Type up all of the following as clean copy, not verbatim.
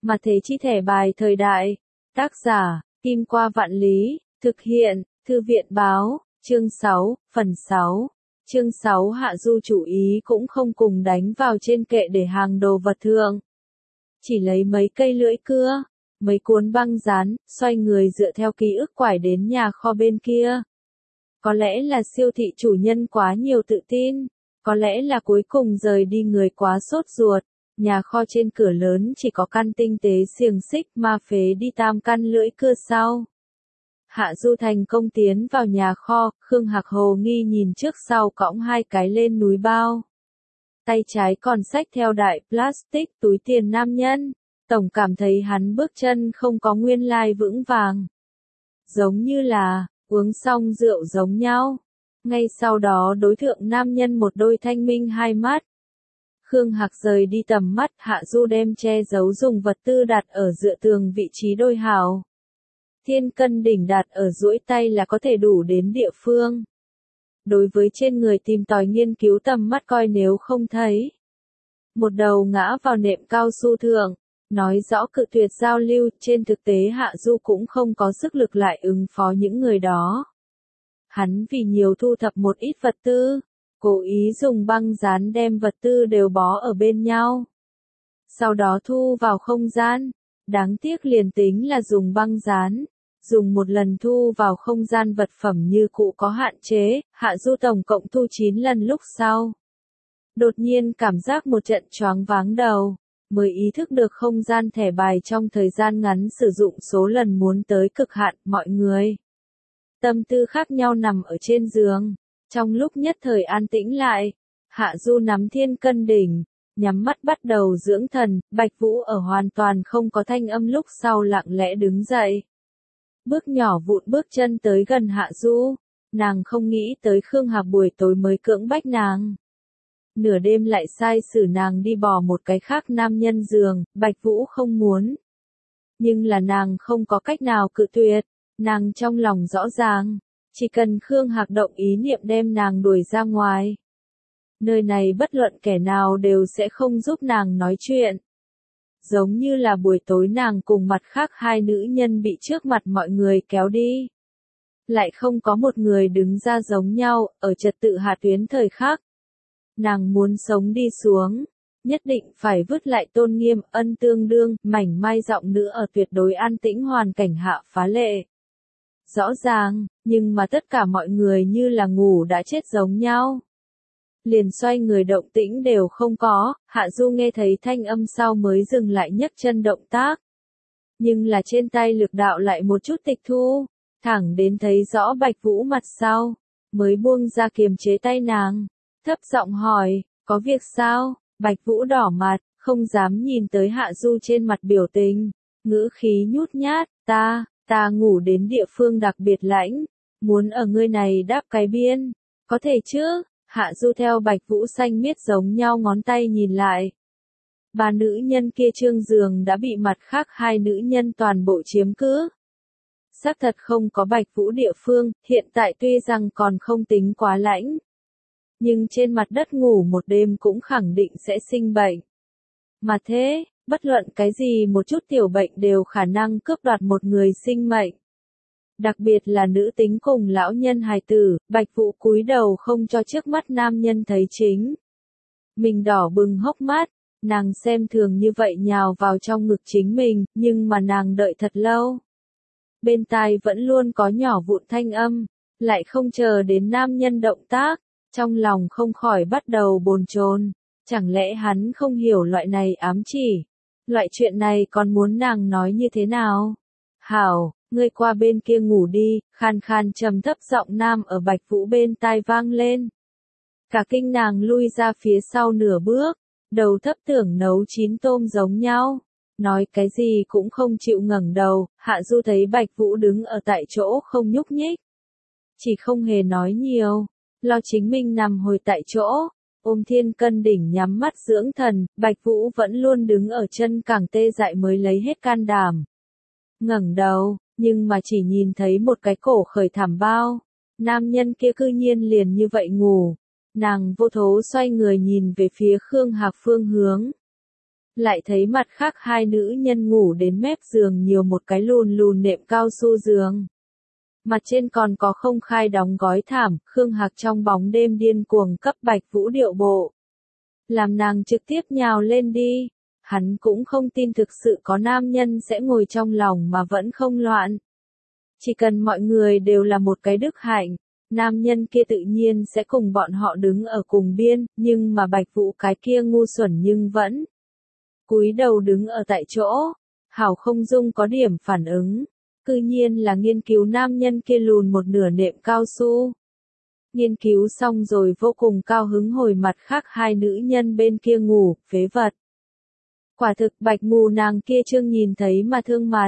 Mà thế chi thẻ bài thời đại. Tác giả, Kim Qua Vạn Lý, thực hiện, Thư viện báo, chương 6, phần 6. Chương 6 Hạ Du chủ ý cũng không cùng đánh vào trên kệ để hàng đồ vật thượng. Chỉ lấy mấy cây lưỡi cưa, mấy cuốn băng dán, xoay người dựa theo ký ức quải đến nhà kho bên kia. Có lẽ là siêu thị chủ nhân quá nhiều tự tin, có lẽ là cuối cùng rời đi người quá sốt ruột. Nhà kho trên cửa lớn chỉ có căn tinh tế xiềng xích ma phế đi tam căn lưỡi cưa sau. Hạ Du thành công tiến vào nhà kho, Khương Hạc hồ nghi nhìn trước sau cõng hai cái lên núi bao. Tay trái còn xách theo đại plastic túi tiền nam nhân, tổng cảm thấy hắn bước chân không có nguyên lai vững vàng. Giống như là, uống xong rượu giống nhau. Ngay sau đó đối thượng nam nhân một đôi thanh minh hai mắt. Khương Hạc rời đi tầm mắt, Hạ Du đem che giấu dùng vật tư đặt ở dựa tường vị trí đôi hào. Thiên cân đỉnh đặt ở duỗi tay là có thể đủ đến địa phương. Đối với trên người tìm tòi nghiên cứu tầm mắt coi nếu không thấy. Một đầu ngã vào nệm cao su thượng, nói rõ cự tuyệt giao lưu, trên thực tế Hạ Du cũng không có sức lực lại ứng phó những người đó. Hắn vì nhiều thu thập một ít vật tư, cố ý dùng băng dán đem vật tư đều bó ở bên nhau. Sau đó thu vào không gian, đáng tiếc liền tính là dùng băng dán, dùng một lần thu vào không gian vật phẩm như cũ có hạn chế, Hạ Du tổng cộng thu 9 lần lúc sau. Đột nhiên cảm giác một trận choáng váng đầu, mới ý thức được không gian thẻ bài trong thời gian ngắn sử dụng số lần muốn tới cực hạn, mọi người. Tâm tư khác nhau nằm ở trên giường, trong lúc nhất thời an tĩnh lại, Hạ Du nắm thiên cân đỉnh, nhắm mắt bắt đầu dưỡng thần, Bạch Vũ ở hoàn toàn không có thanh âm lúc sau lặng lẽ đứng dậy. Bước nhỏ vụn bước chân tới gần Hạ Du, nàng không nghĩ tới Khương Hạc buổi tối mới cưỡng bách nàng. Nửa đêm lại sai xử nàng đi bò một cái khác nam nhân giường, Bạch Vũ không muốn. Nhưng là nàng không có cách nào cự tuyệt, nàng trong lòng rõ ràng, chỉ cần Khương Hạc động ý niệm đem nàng đuổi ra ngoài. Nơi này bất luận kẻ nào đều sẽ không giúp nàng nói chuyện. Giống như là buổi tối nàng cùng mặt khác hai nữ nhân bị trước mặt mọi người kéo đi. Lại không có một người đứng ra giống nhau, ở trật tự hạ tuyến thời khắc. Nàng muốn sống đi xuống, nhất định phải vứt lại tôn nghiêm, ân tương đương, mảnh mai giọng nữ ở tuyệt đối an tĩnh hoàn cảnh hạ phá lệ. Rõ ràng, nhưng mà tất cả mọi người như là ngủ đã chết giống nhau. Liền xoay người động tĩnh đều không có, Hạ Du nghe thấy thanh âm sau mới dừng lại nhấc chân động tác. Nhưng là trên tay lực đạo lại một chút tịch thu, thẳng đến thấy rõ Bạch Vũ mặt sau, mới buông ra kiềm chế tay nàng, thấp giọng hỏi, có việc sao? Bạch Vũ đỏ mặt, không dám nhìn tới Hạ Du trên mặt biểu tình, ngữ khí nhút nhát, ta ngủ đến địa phương đặc biệt lãnh, muốn ở ngươi này đáp cái biên, có thể chứ? Hạ Du theo Bạch Vũ xanh miết giống nhau ngón tay nhìn lại. Ba nữ nhân kia trương giường đã bị mặt khác hai nữ nhân toàn bộ chiếm cứ. Xác thật không có Bạch Vũ địa phương, hiện tại tuy rằng còn không tính quá lãnh. Nhưng trên mặt đất ngủ một đêm cũng khẳng định sẽ sinh bệnh. Mà thế, bất luận cái gì một chút tiểu bệnh đều khả năng cướp đoạt một người sinh mệnh. Đặc biệt là nữ tính cùng lão nhân hài tử, Bạch Vũ cúi đầu không cho trước mắt nam nhân thấy chính. Mình đỏ bừng hốc mắt, nàng xem thường như vậy nhào vào trong ngực chính mình, nhưng mà nàng đợi thật lâu. Bên tai vẫn luôn có nhỏ vụn thanh âm, lại không chờ đến nam nhân động tác, trong lòng không khỏi bắt đầu bồn chồn. Chẳng lẽ hắn không hiểu loại này ám chỉ? Loại chuyện này còn muốn nàng nói như thế nào? Hảo, ngươi qua bên kia ngủ đi, khan khan trầm thấp giọng nam ở Bạch Vũ bên tai vang lên. Cả kinh nàng lui ra phía sau nửa bước, đầu thấp tưởng nấu chín tôm giống nhau. Nói cái gì cũng không chịu ngẩng đầu, Hạ Du thấy Bạch Vũ đứng ở tại chỗ không nhúc nhích. Chỉ không hề nói nhiều, lo chính mình nằm hồi tại chỗ. Ôm thiên cân đỉnh nhắm mắt dưỡng thần, Bạch Vũ vẫn luôn đứng ở chân càng tê dại mới lấy hết can đảm. Ngẩng đầu, nhưng mà chỉ nhìn thấy một cái cổ khởi thảm bao. Nam nhân kia cư nhiên liền như vậy ngủ. Nàng vô thố xoay người nhìn về phía Khương Hạc phương hướng. Lại thấy mặt khác hai nữ nhân ngủ đến mép giường nhiều một cái lùn lùn nệm cao su giường. Mặt trên còn có không khai đóng gói thảm, Khương Hạc trong bóng đêm điên cuồng cấp Bạch Vũ điệu bộ. Làm nàng trực tiếp nhào lên đi. Hắn cũng không tin thực sự có nam nhân sẽ ngồi trong lòng mà vẫn không loạn. Chỉ cần mọi người đều là một cái đức hạnh, nam nhân kia tự nhiên sẽ cùng bọn họ đứng ở cùng biên, nhưng mà Bạch Vũ cái kia ngu xuẩn nhưng vẫn cúi đầu đứng ở tại chỗ, hảo không dung có điểm phản ứng. Cư nhiên là nghiên cứu nam nhân kia lùn một nửa nệm cao su. Nghiên cứu xong rồi vô cùng cao hứng hồi mặt khác hai nữ nhân bên kia ngủ, phế vật. Quả thực Bạch mù nàng kia trương nhìn thấy mà thương mặt.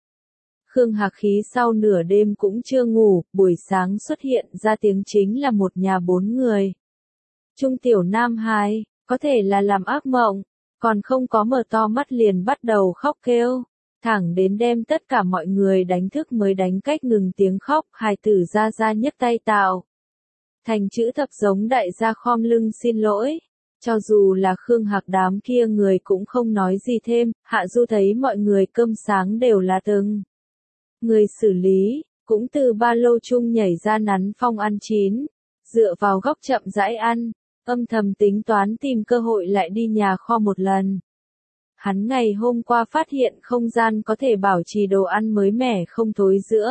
Khương Hạc khí sau nửa đêm cũng chưa ngủ, buổi sáng xuất hiện ra tiếng chính là một nhà 4 người. Trung tiểu nam hài, có thể là làm ác mộng, còn không có mở to mắt liền bắt đầu khóc kêu. Thẳng đến đem tất cả mọi người đánh thức mới đánh cách ngừng tiếng khóc, hài tử ra ra nhấc tay tạo. Thành chữ thập giống đại gia khom lưng xin lỗi. Cho dù là Khương Hạc đám kia người cũng không nói gì thêm, Hạ Du thấy mọi người cơm sáng đều là từng người xử lý, cũng từ ba lô chung nhảy ra nắn phong ăn chín, dựa vào góc chậm rãi ăn, âm thầm tính toán tìm cơ hội lại đi nhà kho một lần. Hắn ngày hôm qua phát hiện không gian có thể bảo trì đồ ăn mới mẻ không thối giữa.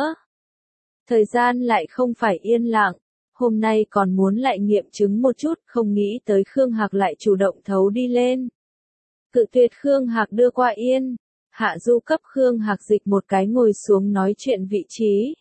Thời gian lại không phải yên lặng, hôm nay còn muốn lại nghiệm chứng một chút, không nghĩ tới Khương Hạc lại chủ động thấu đi lên. Cự tuyệt Khương Hạc đưa qua yên, Hạ Du cấp Khương Hạc dịch một cái ngồi xuống nói chuyện vị trí.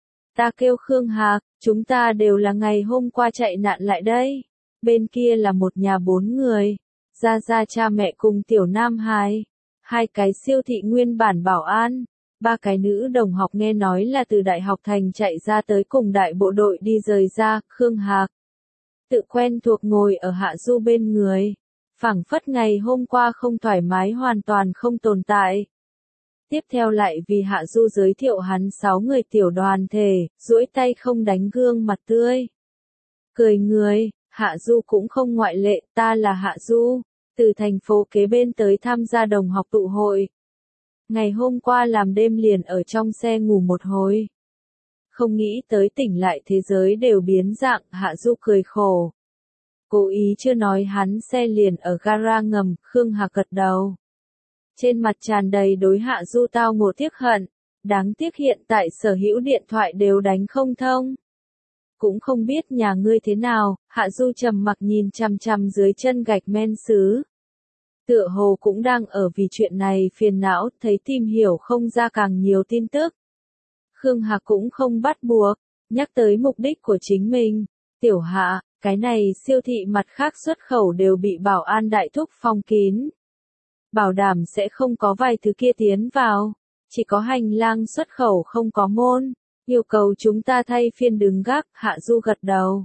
Ta kêu Khương Hạc, chúng ta đều là ngày hôm qua chạy nạn lại đây. Bên kia là một nhà 4 người. Gia Gia cha mẹ cùng tiểu nam hài, 2 cái siêu thị nguyên bản bảo an, 3 cái nữ đồng học nghe nói là từ đại học thành chạy ra tới cùng đại bộ đội đi rời ra, Khương Hạc. Tự quen thuộc ngồi ở Hạ Du bên người, phảng phất ngày hôm qua không thoải mái hoàn toàn không tồn tại. Tiếp theo lại vì Hạ Du giới thiệu hắn 6 người tiểu đoàn thể, duỗi tay không đánh gương mặt tươi. Cười người, Hạ Du cũng không ngoại lệ, ta là Hạ Du. Từ thành phố kế bên tới tham gia đồng học tụ hội. Ngày hôm qua làm đêm liền ở trong xe ngủ một hồi. Không nghĩ tới tỉnh lại thế giới đều biến dạng, Hạ Du cười khổ. Cố ý chưa nói hắn xe liền ở gara ngầm, Khương Hạc gật đầu. Trên mặt tràn đầy đối Hạ Du tao ngộ tiếc hận, đáng tiếc hiện tại sở hữu điện thoại đều đánh không thông. Cũng không biết nhà ngươi thế nào, Hạ Du trầm mặc nhìn chằm chằm dưới chân gạch men sứ. Tựa hồ cũng đang ở vì chuyện này phiền não, thấy tìm hiểu không ra càng nhiều tin tức. Khương Hạc cũng không bắt buộc, nhắc tới mục đích của chính mình. Tiểu Hạ, cái này siêu thị mặt khác xuất khẩu đều bị bảo an đại thúc phong kín. Bảo đảm sẽ không có vài thứ kia tiến vào, chỉ có hành lang xuất khẩu không có môn. Yêu cầu chúng ta thay phiên đứng gác, Hạ Du gật đầu.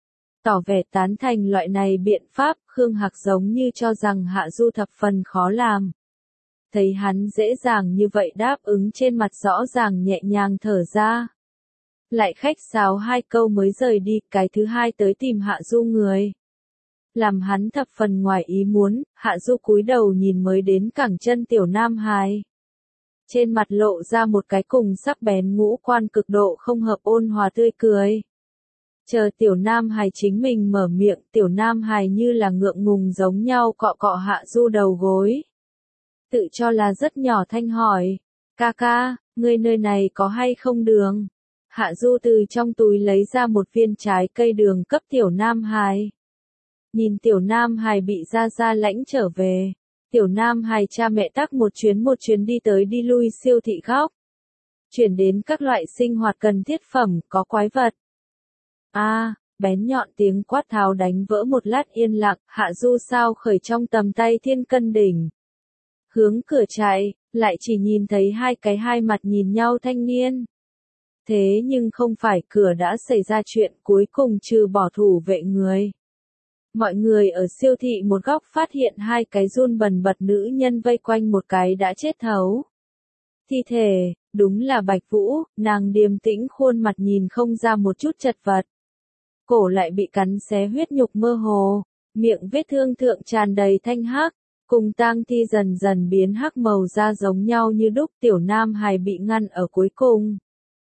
Tỏ vẻ tán thành loại này biện pháp, Khương Hạc giống như cho rằng Hạ Du thập phần khó làm. Thấy hắn dễ dàng như vậy đáp ứng trên mặt rõ ràng nhẹ nhàng thở ra. Lại khách sáo 2 câu mới rời đi, cái thứ hai tới tìm Hạ Du người. Làm hắn thập phần ngoài ý muốn, Hạ Du cúi đầu nhìn mới đến cẳng chân tiểu nam hài. Trên mặt lộ ra một cái cùng sắc bén ngũ quan cực độ không hợp ôn hòa tươi cười. Chờ tiểu nam hài chính mình mở miệng, tiểu nam hài như là ngượng ngùng giống nhau cọ cọ Hạ Du đầu gối. Tự cho là rất nhỏ thanh hỏi, ca ca, ngươi nơi này có hay không đường? Hạ Du từ trong túi lấy ra một viên trái cây đường cấp tiểu nam hài. Nhìn tiểu nam hài bị Gia Gia lãnh trở về. Tiểu nam hài cha mẹ tắc một chuyến đi tới đi lui siêu thị góc. Chuyển đến các loại sinh hoạt cần thiết phẩm, có quái vật. Bén nhọn tiếng quát tháo đánh vỡ một lát yên lặng, Hạ Du sao khởi trong tầm tay thiên cân đỉnh. Hướng cửa chạy, lại chỉ nhìn thấy 2 cái hai mặt nhìn nhau thanh niên. Thế nhưng không phải cửa đã xảy ra chuyện cuối cùng trừ bỏ thủ vệ người. Mọi người ở siêu thị một góc phát hiện 2 cái run bần bật nữ nhân vây quanh một cái đã chết thấu. Thi thể, đúng là Bạch Vũ, nàng điềm tĩnh khuôn mặt nhìn không ra một chút chật vật. Cổ lại bị cắn xé huyết nhục mơ hồ, miệng vết thương thượng tràn đầy thanh hắc, Cùng tang thi dần dần biến hắc màu da giống nhau như đúc, tiểu nam hài bị ngăn ở cuối cùng.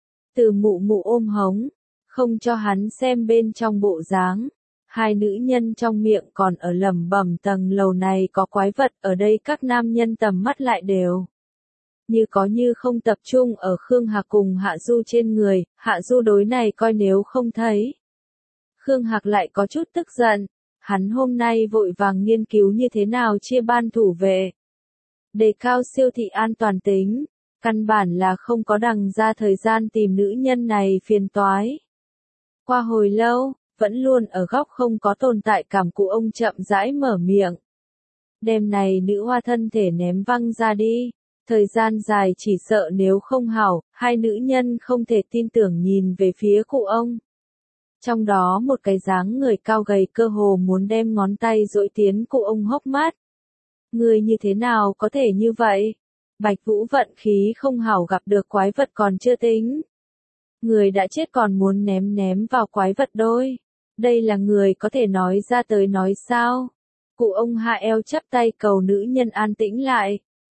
Từ mụ mụ ôm hống, không cho hắn xem bên trong bộ dáng. Hai nữ nhân trong miệng còn ở lẩm bẩm tầng lầu này có quái vật, ở đây các nam nhân tầm mắt lại đều như có như không tập trung ở Khương Hạc cùng Hạ Du trên người, Hạ Du đối này coi nếu không thấy. Khương Hạc lại có chút tức giận, hắn hôm nay vội vàng nghiên cứu như thế nào chia ban thủ vệ. Đề cao siêu thị an toàn tính, căn bản là không có đằng ra thời gian tìm nữ nhân này phiền toái. Qua hồi lâu, vẫn luôn ở góc không có tồn tại cảm cụ ông chậm rãi mở miệng. Đêm này nữ hoa thân thể ném văng ra đi. Thời gian dài chỉ sợ nếu không hảo, hai nữ nhân không thể tin tưởng nhìn về phía cụ ông. Trong đó một cái dáng người cao gầy cơ hồ muốn đem ngón tay dội tiến cụ ông hốc mắt. Người như thế nào có thể như vậy? Bạch Vũ vận khí không hảo gặp được quái vật còn chưa tính. Người đã chết còn muốn ném vào quái vật đôi. Đây là người có thể nói ra tới nói sao? Cụ ông hạ eo chắp tay cầu nữ nhân an tĩnh lại.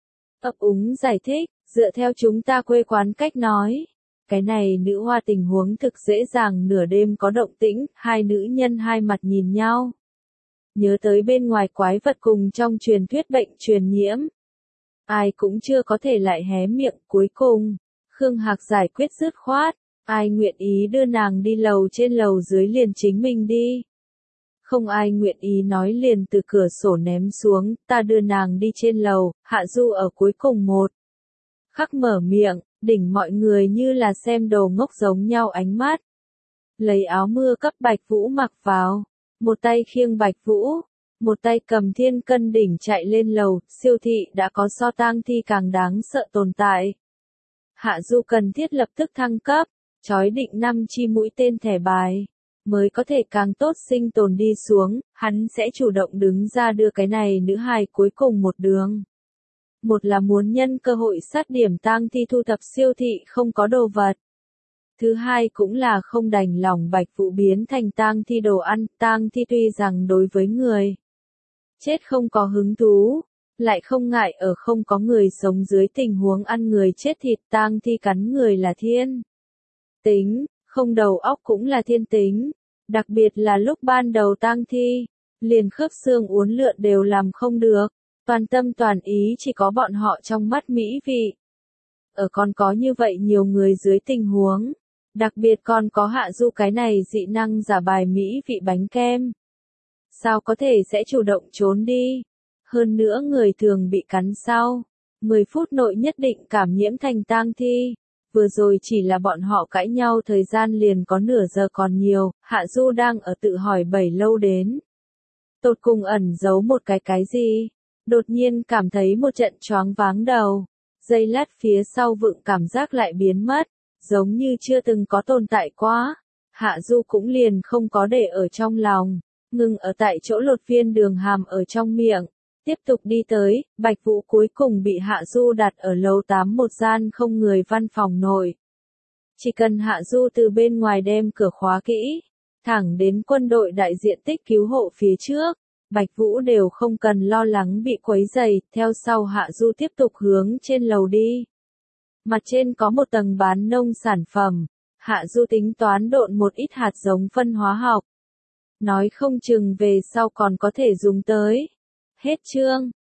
Ấp úng giải thích, dựa theo chúng ta quê quán cách nói. Cái này nữ hoa tình huống thực dễ dàng nửa đêm có động tĩnh, hai nữ nhân hai mặt nhìn nhau. Nhớ tới bên ngoài quái vật cùng trong truyền thuyết bệnh truyền nhiễm. Ai cũng chưa có thể lại hé miệng, cuối cùng. Khương Hạc giải quyết dứt khoát, ai nguyện ý đưa nàng đi lầu trên lầu dưới liền chính mình đi. Không ai nguyện ý nói liền từ cửa sổ ném xuống, ta đưa nàng đi trên lầu, Hạ Du ở cuối cùng một. Khắc mở miệng, đỉnh mọi người như là xem đồ ngốc giống nhau ánh mắt. Lấy áo mưa cấp Bạch Vũ mặc vào, một tay khiêng Bạch Vũ, một tay cầm thiên cân đỉnh chạy lên lầu, siêu thị đã có so tang thi càng đáng sợ tồn tại. Hạ Du cần thiết lập tức thăng cấp, chói định 5 chi mũi tên thẻ bài. Mới có thể càng tốt sinh tồn đi xuống, hắn sẽ chủ động đứng ra đưa cái này nữ hài cuối cùng một đường. Một là muốn nhân cơ hội sát điểm tang thi thu thập siêu thị không có đồ vật. Thứ hai cũng là không đành lòng Bạch Vũ biến thành tang thi đồ ăn, tang thi tuy rằng đối với người chết không có hứng thú, lại không ngại ở không có người sống dưới tình huống ăn người chết thịt, tang thi cắn người là thiên tính. Không đầu óc cũng là thiên tính, đặc biệt là lúc ban đầu tang thi, liền khớp xương uốn lượn đều làm không được, toàn tâm toàn ý chỉ có bọn họ trong mắt mỹ vị. Ở còn có như vậy nhiều người dưới tình huống, đặc biệt còn có Hạ Du cái này dị năng giả bài mỹ vị bánh kem. Sao có thể sẽ chủ động trốn đi? Hơn nữa người thường bị cắn sau 10 phút nội nhất định cảm nhiễm thành tang thi. Vừa rồi chỉ là bọn họ cãi nhau thời gian liền có nửa giờ còn nhiều, Hạ Du đang ở tự hỏi bảy lâu đến. Tột cùng ẩn giấu một cái gì? Đột nhiên cảm thấy một trận choáng váng đầu. Giây lát phía sau vựng cảm giác lại biến mất, giống như chưa từng có tồn tại quá. Hạ Du cũng liền không có để ở trong lòng, ngừng ở tại chỗ lột viên đường hàm ở trong miệng. Tiếp tục đi tới, Bạch Vũ cuối cùng bị Hạ Du đặt ở lầu 8 một gian không người văn phòng nội. Chỉ cần Hạ Du từ bên ngoài đem cửa khóa kỹ, thẳng đến quân đội đại diện tích cứu hộ phía trước, Bạch Vũ đều không cần lo lắng bị quấy rầy, theo sau Hạ Du tiếp tục hướng trên lầu đi. Mặt trên có một tầng bán nông sản phẩm, Hạ Du tính toán độn một ít hạt giống phân hóa học. Nói không chừng về sau còn có thể dùng tới. Hết chương.